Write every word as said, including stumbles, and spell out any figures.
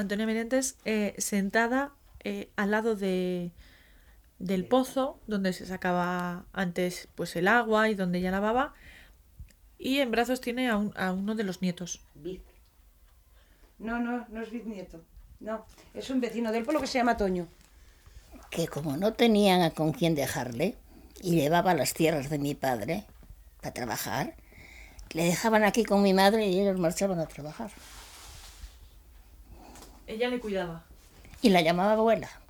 Antonia Merientes, eh, sentada eh, al lado de, del pozo donde se sacaba antes pues el agua y donde ella lavaba, y en brazos tiene a, un, a uno de los nietos. No, no, no es bisnieto. No, es un vecino del pueblo que se llama Toño. Que como no tenían a con quién dejarle y llevaba las tierras de mi padre para trabajar, le dejaban aquí con mi madre y ellos marchaban a trabajar. Ella le cuidaba. Y la llamaba abuela.